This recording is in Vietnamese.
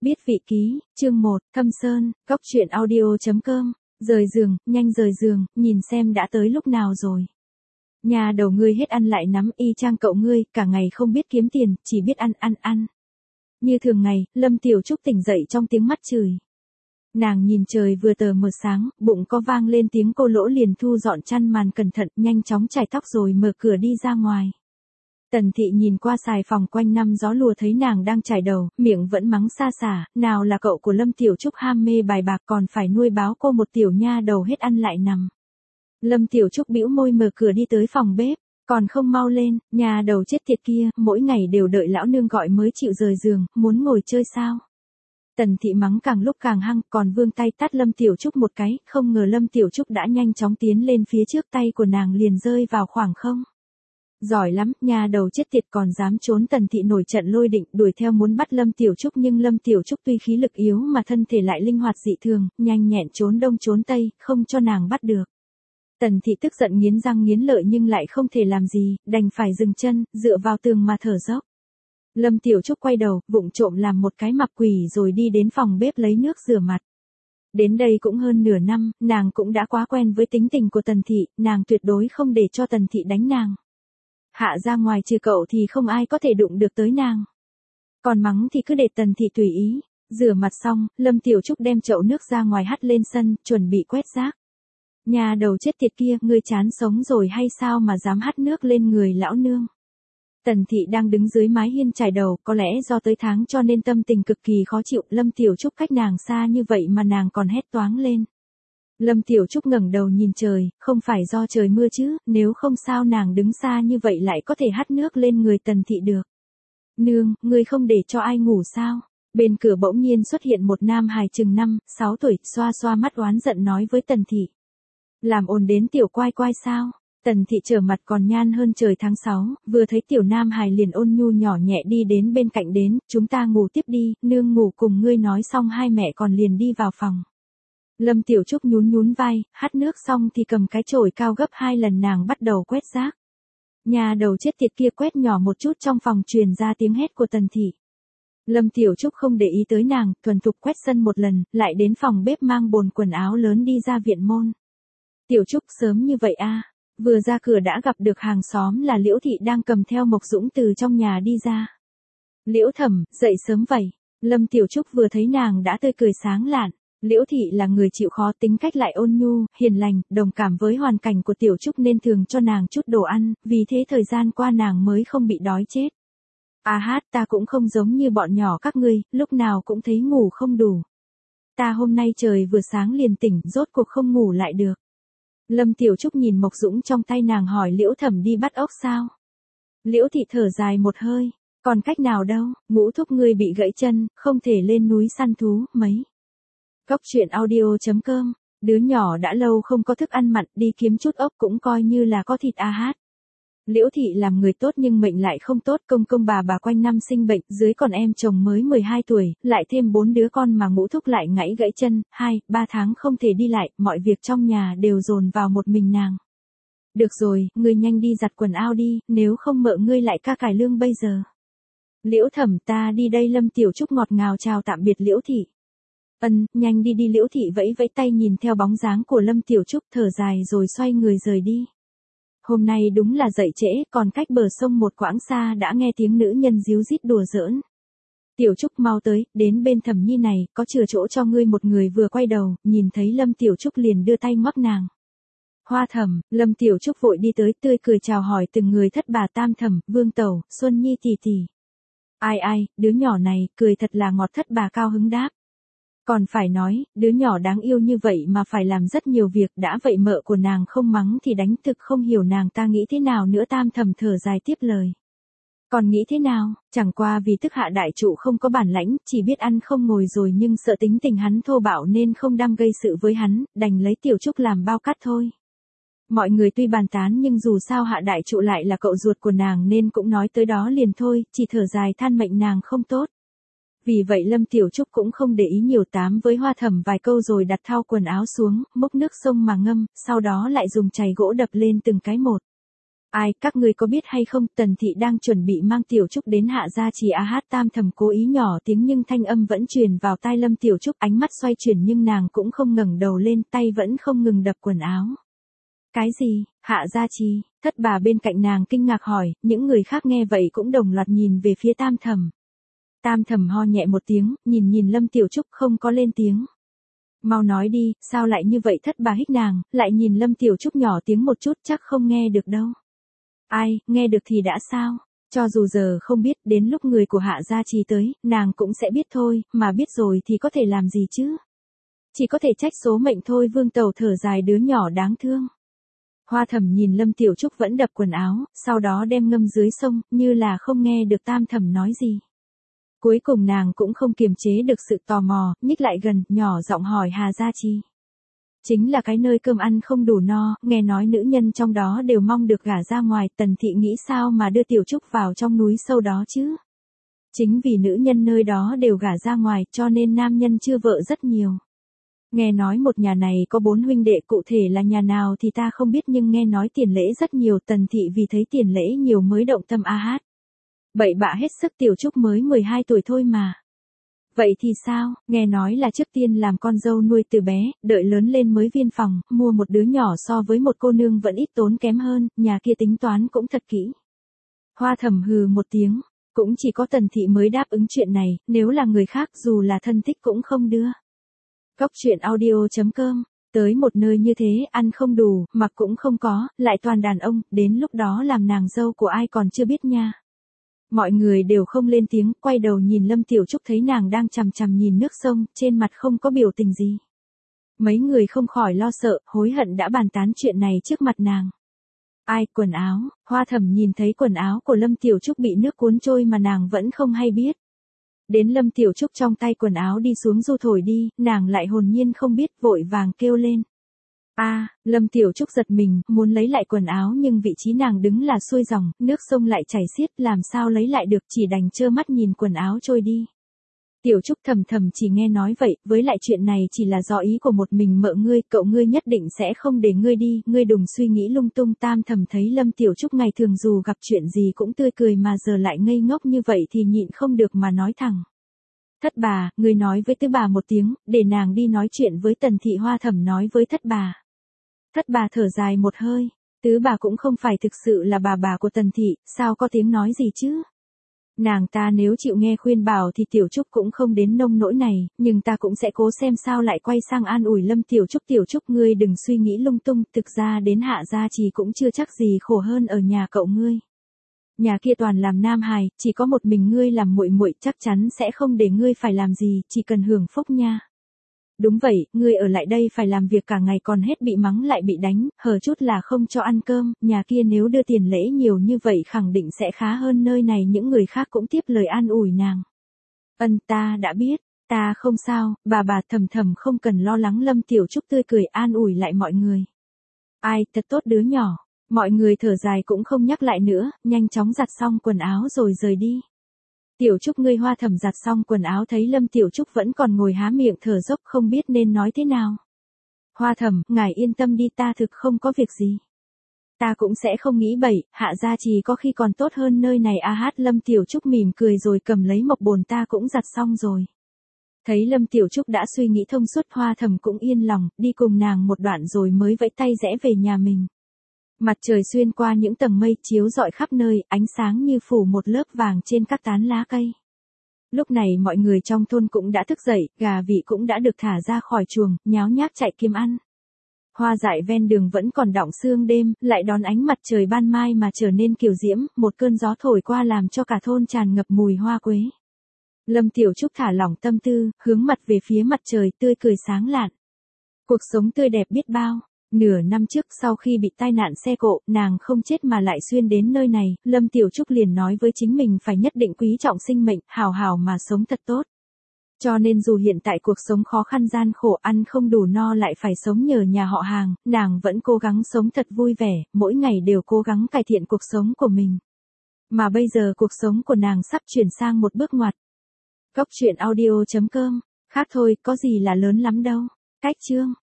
Biết vị ký, chương 1, Thâm Sơn, Cốc truyện audio.com, rời giường, nhanh rời giường, nhìn xem đã tới lúc nào rồi. Nhà đầu ngươi hết ăn lại nắm y chang cậu ngươi, cả ngày không biết kiếm tiền, chỉ biết ăn. Như thường ngày, Lâm Tiểu Trúc tỉnh dậy trong tiếng mắt chửi. Nàng nhìn trời vừa tờ mờ sáng, bụng có vang lên tiếng cô lỗ liền thu dọn chăn màn cẩn thận, nhanh chóng chải tóc rồi mở cửa đi ra ngoài. Tần thị nhìn qua xài phòng quanh năm gió lùa thấy nàng đang chải đầu, miệng vẫn mắng xa xả, nào là cậu của Lâm Tiểu Trúc ham mê bài bạc còn phải nuôi báo cô một tiểu nha đầu hết ăn lại nằm. Lâm Tiểu Trúc bĩu môi mở cửa đi tới phòng bếp, còn không mau lên, nhà đầu chết tiệt kia, mỗi ngày đều đợi lão nương gọi mới chịu rời giường, muốn ngồi chơi sao? Tần thị mắng càng lúc càng hăng, còn vươn tay tát Lâm Tiểu Trúc một cái, không ngờ Lâm Tiểu Trúc đã nhanh chóng tiến lên phía trước, tay của nàng liền rơi vào khoảng không. Giỏi lắm, nhà đầu chết tiệt còn dám trốn. Tần thị nổi trận lôi định đuổi theo muốn bắt Lâm Tiểu Trúc, nhưng Lâm Tiểu Trúc tuy khí lực yếu mà thân thể lại linh hoạt dị thường, nhanh nhẹn trốn đông trốn tây, không cho nàng bắt được. Tần thị tức giận nghiến răng nghiến lợi nhưng lại không thể làm gì, đành phải dừng chân, dựa vào tường mà thở dốc. Lâm Tiểu Trúc quay đầu, vụng trộm làm một cái mặt quỷ rồi đi đến phòng bếp lấy nước rửa mặt. Đến đây cũng hơn nửa năm, nàng cũng đã quá quen với tính tình của Tần thị, nàng tuyệt đối không để cho Tần thị đánh nàng. Hạ ra ngoài trừ cậu thì không ai có thể đụng được tới nàng. Còn mắng thì cứ để Tần thị tùy ý. Rửa mặt xong, Lâm Tiểu Trúc đem chậu nước ra ngoài hắt lên sân, chuẩn bị quét rác. Nhà đầu chết tiệt kia, ngươi chán sống rồi hay sao mà dám hắt nước lên người lão nương? Tần thị đang đứng dưới mái hiên chải đầu, có lẽ do tới tháng cho nên tâm tình cực kỳ khó chịu, Lâm Tiểu Trúc cách nàng xa như vậy mà nàng còn hét toáng lên. Lâm Tiểu Trúc ngẩng đầu nhìn trời, không phải do trời mưa chứ, nếu không sao nàng đứng xa như vậy lại có thể hắt nước lên người Tần thị được. Nương, ngươi không để cho ai ngủ sao? Bên cửa bỗng nhiên xuất hiện một nam hài chừng 5-6 tuổi, xoa xoa mắt oán giận nói với Tần thị. Làm ồn đến tiểu quai quai sao? Tần thị trở mặt còn nhan hơn trời tháng 6, vừa thấy tiểu nam hài liền ôn nhu nhỏ nhẹ đi đến bên cạnh đến, chúng ta ngủ tiếp đi, nương ngủ cùng ngươi. Nói xong hai mẹ còn liền đi vào phòng. Lâm Tiểu Trúc nhún vai, hắt nước xong thì cầm cái chổi cao gấp 2 lần nàng bắt đầu quét rác. Nhà đầu chết tiệt kia quét nhỏ một chút trong phòng truyền ra tiếng hét của Tần thị. Lâm Tiểu Trúc không để ý tới nàng, thuần thục quét sân một lần, lại đến phòng bếp mang bồn quần áo lớn đi ra viện môn. Tiểu Trúc sớm như vậy a? Vừa ra cửa đã gặp được hàng xóm là Liễu thị đang cầm theo Mộc Dũng từ trong nhà đi ra. Liễu thẩm, dậy sớm vậy. Lâm Tiểu Trúc vừa thấy nàng đã tươi cười sáng lạn. Liễu thị là người chịu khó, tính cách lại ôn nhu, hiền lành, đồng cảm với hoàn cảnh của Tiểu Trúc nên thường cho nàng chút đồ ăn, vì thế thời gian qua nàng mới không bị đói chết. Ta cũng không giống như bọn nhỏ các ngươi, lúc nào cũng thấy ngủ không đủ. Ta hôm nay trời vừa sáng liền tỉnh, rốt cuộc không ngủ lại được. Lâm Tiểu Trúc nhìn Mộc Dũng trong tay nàng hỏi Liễu thẩm đi bắt ốc sao? Liễu thị thở dài một hơi, còn cách nào đâu, ngũ thúc ngươi bị gãy chân, không thể lên núi săn thú, mấy. Cốc truyện audio.com, đứa nhỏ đã lâu không có thức ăn mặn, đi kiếm chút ốc cũng coi như là có thịt hát. Liễu thị làm người tốt nhưng mệnh lại không tốt, công bà quanh năm sinh bệnh, dưới còn em chồng mới 12 tuổi, lại thêm 4 đứa con mà ngũ thúc lại gãy chân, 2-3 tháng không thể đi lại, mọi việc trong nhà đều dồn vào một mình nàng. Được rồi, ngươi nhanh đi giặt quần áo đi, nếu không mợ ngươi lại ca cải lương bây giờ. Liễu thẩm, ta đi đây. Lâm Tiểu Trúc ngọt ngào chào tạm biệt Liễu thị. Nhanh đi đi. Liễu thị vẫy tay nhìn theo bóng dáng của Lâm Tiểu Trúc, thở dài rồi xoay người rời đi. Hôm nay đúng là dậy trễ, còn cách bờ sông một quãng xa đã nghe tiếng nữ nhân díu dít đùa giỡn. Tiểu Trúc mau tới, đến bên Thẩm Nhi này, có chừa chỗ cho ngươi. Một người vừa quay đầu, nhìn thấy Lâm Tiểu Trúc liền đưa tay ngoắc nàng. Hoa thẩm, Lâm Tiểu Trúc vội đi tới, tươi cười chào hỏi từng người, thất bà tam thẩm, Vương tẩu, Xuân Nhi tỷ tỷ. Ai, đứa nhỏ này, cười thật là ngọt. Thất bà cao hứng đáp. Còn phải nói, đứa nhỏ đáng yêu như vậy mà phải làm rất nhiều việc, đã vậy mợ của nàng không mắng thì đánh, thực không hiểu nàng ta nghĩ thế nào nữa. Tam thẩm thở dài tiếp lời. Còn nghĩ thế nào, chẳng qua vì tức hạ đại trụ không có bản lãnh, chỉ biết ăn không ngồi rồi, nhưng sợ tính tình hắn thô bạo nên không đam gây sự với hắn, đành lấy Tiểu Trúc làm bao cát thôi. Mọi người tuy bàn tán nhưng dù sao hạ đại trụ lại là cậu ruột của nàng nên cũng nói tới đó liền thôi, chỉ thở dài than mệnh nàng không tốt. Vì vậy Lâm Tiểu Trúc cũng không để ý nhiều, tám với Hoa thẩm vài câu rồi đặt thau quần áo xuống, múc nước sông mà ngâm, sau đó lại dùng chày gỗ đập lên từng cái một. Ai, các ngươi có biết hay không, Tần Thị đang chuẩn bị mang Tiểu Trúc đến Hạ Gia Trì hát. Tam Thẩm cố ý nhỏ tiếng nhưng thanh âm vẫn truyền vào tai Lâm Tiểu Trúc, ánh mắt xoay chuyển nhưng nàng cũng không ngẩng đầu lên, tay vẫn không ngừng đập quần áo. Cái gì, Hạ Gia Trì? Thất bà bên cạnh nàng kinh ngạc hỏi, những người khác nghe vậy cũng đồng loạt nhìn về phía Tam Thẩm. Tam Thẩm ho nhẹ một tiếng, nhìn Lâm Tiểu Trúc không có lên tiếng. Mau nói đi, sao lại như vậy? Thất bà hích nàng, lại nhìn Lâm Tiểu Trúc nhỏ tiếng một chút, chắc không nghe được đâu. Ai, nghe được thì đã sao? Cho dù giờ không biết, đến lúc người của Hạ Gia Trì tới, nàng cũng sẽ biết thôi, mà biết rồi thì có thể làm gì chứ? Chỉ có thể trách số mệnh thôi. Vương Tàu thở dài, đứa nhỏ đáng thương. Hoa Thẩm nhìn Lâm Tiểu Trúc vẫn đập quần áo, sau đó đem ngâm dưới sông, như là không nghe được Tam Thẩm nói gì. Cuối cùng nàng cũng không kiềm chế được sự tò mò, nhích lại gần, nhỏ giọng hỏi Hà Gia Trì. Chính là cái nơi cơm ăn không đủ no, nghe nói nữ nhân trong đó đều mong được gả ra ngoài, Tần Thị nghĩ sao mà đưa Tiểu Trúc vào trong núi sâu đó chứ? Chính vì nữ nhân nơi đó đều gả ra ngoài, cho nên nam nhân chưa vợ rất nhiều. Nghe nói một nhà này có 4 huynh đệ, cụ thể là nhà nào thì ta không biết, nhưng nghe nói tiền lễ rất nhiều, Tần Thị vì thấy tiền lễ nhiều mới động tâm hát. Bậy bạ hết sức, Tiểu Trúc mới 12 tuổi thôi mà. Vậy thì sao, nghe nói là trước tiên làm con dâu nuôi từ bé, đợi lớn lên mới viên phòng, mua một đứa nhỏ so với một cô nương vẫn ít tốn kém hơn, nhà kia tính toán cũng thật kỹ. Hoa Thẩm hừ một tiếng, cũng chỉ có Tần Thị mới đáp ứng chuyện này, nếu là người khác dù là thân thích cũng không đưa. Cóc truyện audio.com, tới một nơi như thế, ăn không đủ, mặc cũng không có, lại toàn đàn ông, đến lúc đó làm nàng dâu của ai còn chưa biết nha. Mọi người đều không lên tiếng, quay đầu nhìn Lâm Tiểu Trúc thấy nàng đang chằm chằm nhìn nước sông, trên mặt không có biểu tình gì. Mấy người không khỏi lo sợ, hối hận đã bàn tán chuyện này trước mặt nàng. Ai, quần áo, Hoa Thẩm nhìn thấy quần áo của Lâm Tiểu Trúc bị nước cuốn trôi mà nàng vẫn không hay biết. Đến Lâm Tiểu Trúc trong tay quần áo đi xuống du thổi đi, nàng lại hồn nhiên không biết, vội vàng kêu lên. Lâm Tiểu Trúc giật mình, muốn lấy lại quần áo nhưng vị trí nàng đứng là xuôi dòng, nước sông lại chảy xiết, làm sao lấy lại được, chỉ đành trơ mắt nhìn quần áo trôi đi. Tiểu Trúc thầm thầm chỉ nghe nói vậy, với lại chuyện này chỉ là do ý của một mình mợ ngươi, cậu ngươi nhất định sẽ không để ngươi đi, ngươi đừng suy nghĩ lung tung. Tam Thẩm thấy Lâm Tiểu Trúc ngày thường dù gặp chuyện gì cũng tươi cười mà giờ lại ngây ngốc như vậy thì nhịn không được mà nói thẳng. Thất bà, ngươi nói với tứ bà một tiếng, để nàng đi nói chuyện với Tần Thị. Hoa Thẩm nói với thất bà. Thất bà thở dài một hơi, tứ bà cũng không phải thực sự là bà của Tần Thị, sao có tiếng nói gì chứ? Nàng ta nếu chịu nghe khuyên bảo thì Tiểu Trúc cũng không đến nông nỗi này, nhưng ta cũng sẽ cố xem sao. Lại quay sang an ủi Lâm Tiểu Trúc. Tiểu Trúc ngươi đừng suy nghĩ lung tung, thực ra đến Hạ Gia Trì cũng chưa chắc gì khổ hơn ở nhà cậu ngươi. Nhà kia toàn làm nam hài, chỉ có một mình ngươi làm muội muội, chắc chắn sẽ không để ngươi phải làm gì, chỉ cần hưởng phúc nha. Đúng vậy, ngươi ở lại đây phải làm việc cả ngày còn hết bị mắng lại bị đánh, hở chút là không cho ăn cơm, nhà kia nếu đưa tiền lễ nhiều như vậy khẳng định sẽ khá hơn nơi này. Những người khác cũng tiếp lời an ủi nàng. Ta đã biết, ta không sao, bà Thầm Thầm không cần lo lắng. Lâm Tiểu Trúc tươi cười an ủi lại mọi người. Ai, thật tốt đứa nhỏ, mọi người thở dài cũng không nhắc lại nữa, nhanh chóng giặt xong quần áo rồi rời đi. Tiểu Trúc ngươi. Hoa Thẩm giặt xong quần áo thấy Lâm Tiểu Trúc vẫn còn ngồi há miệng thở dốc không biết nên nói thế nào. Hoa Thẩm, ngài yên tâm đi, ta thực không có việc gì. Ta cũng sẽ không nghĩ bậy, Hạ Gia Trì có khi còn tốt hơn nơi này hát. Lâm Tiểu Trúc mỉm cười rồi cầm lấy mộc bồn, ta cũng giặt xong rồi. Thấy Lâm Tiểu Trúc đã suy nghĩ thông suốt, Hoa Thẩm cũng yên lòng, đi cùng nàng một đoạn rồi mới vẫy tay rẽ về nhà mình. Mặt trời xuyên qua những tầng mây chiếu rọi khắp nơi, ánh sáng như phủ một lớp vàng trên các tán lá cây. Lúc này mọi người trong thôn cũng đã thức dậy, gà vịt cũng đã được thả ra khỏi chuồng, nháo nhác chạy kiếm ăn. Hoa dại ven đường vẫn còn đọng sương đêm, lại đón ánh mặt trời ban mai mà trở nên kiều diễm, một cơn gió thổi qua làm cho cả thôn tràn ngập mùi hoa quế. Lâm Tiểu Trúc thả lỏng tâm tư, hướng mặt về phía mặt trời, tươi cười sáng lạn. Cuộc sống tươi đẹp biết bao. Nửa năm trước sau khi bị tai nạn xe cộ, nàng không chết mà lại xuyên đến nơi này, Lâm Tiểu Trúc liền nói với chính mình phải nhất định quý trọng sinh mệnh, hào hào mà sống thật tốt. Cho nên dù hiện tại cuộc sống khó khăn gian khổ, ăn không đủ no lại phải sống nhờ nhà họ hàng, nàng vẫn cố gắng sống thật vui vẻ, mỗi ngày đều cố gắng cải thiện cuộc sống của mình. Mà bây giờ cuộc sống của nàng sắp chuyển sang một bước ngoặt. Cóc truyện audio.com, khác thôi, có gì là lớn lắm đâu. Cách chương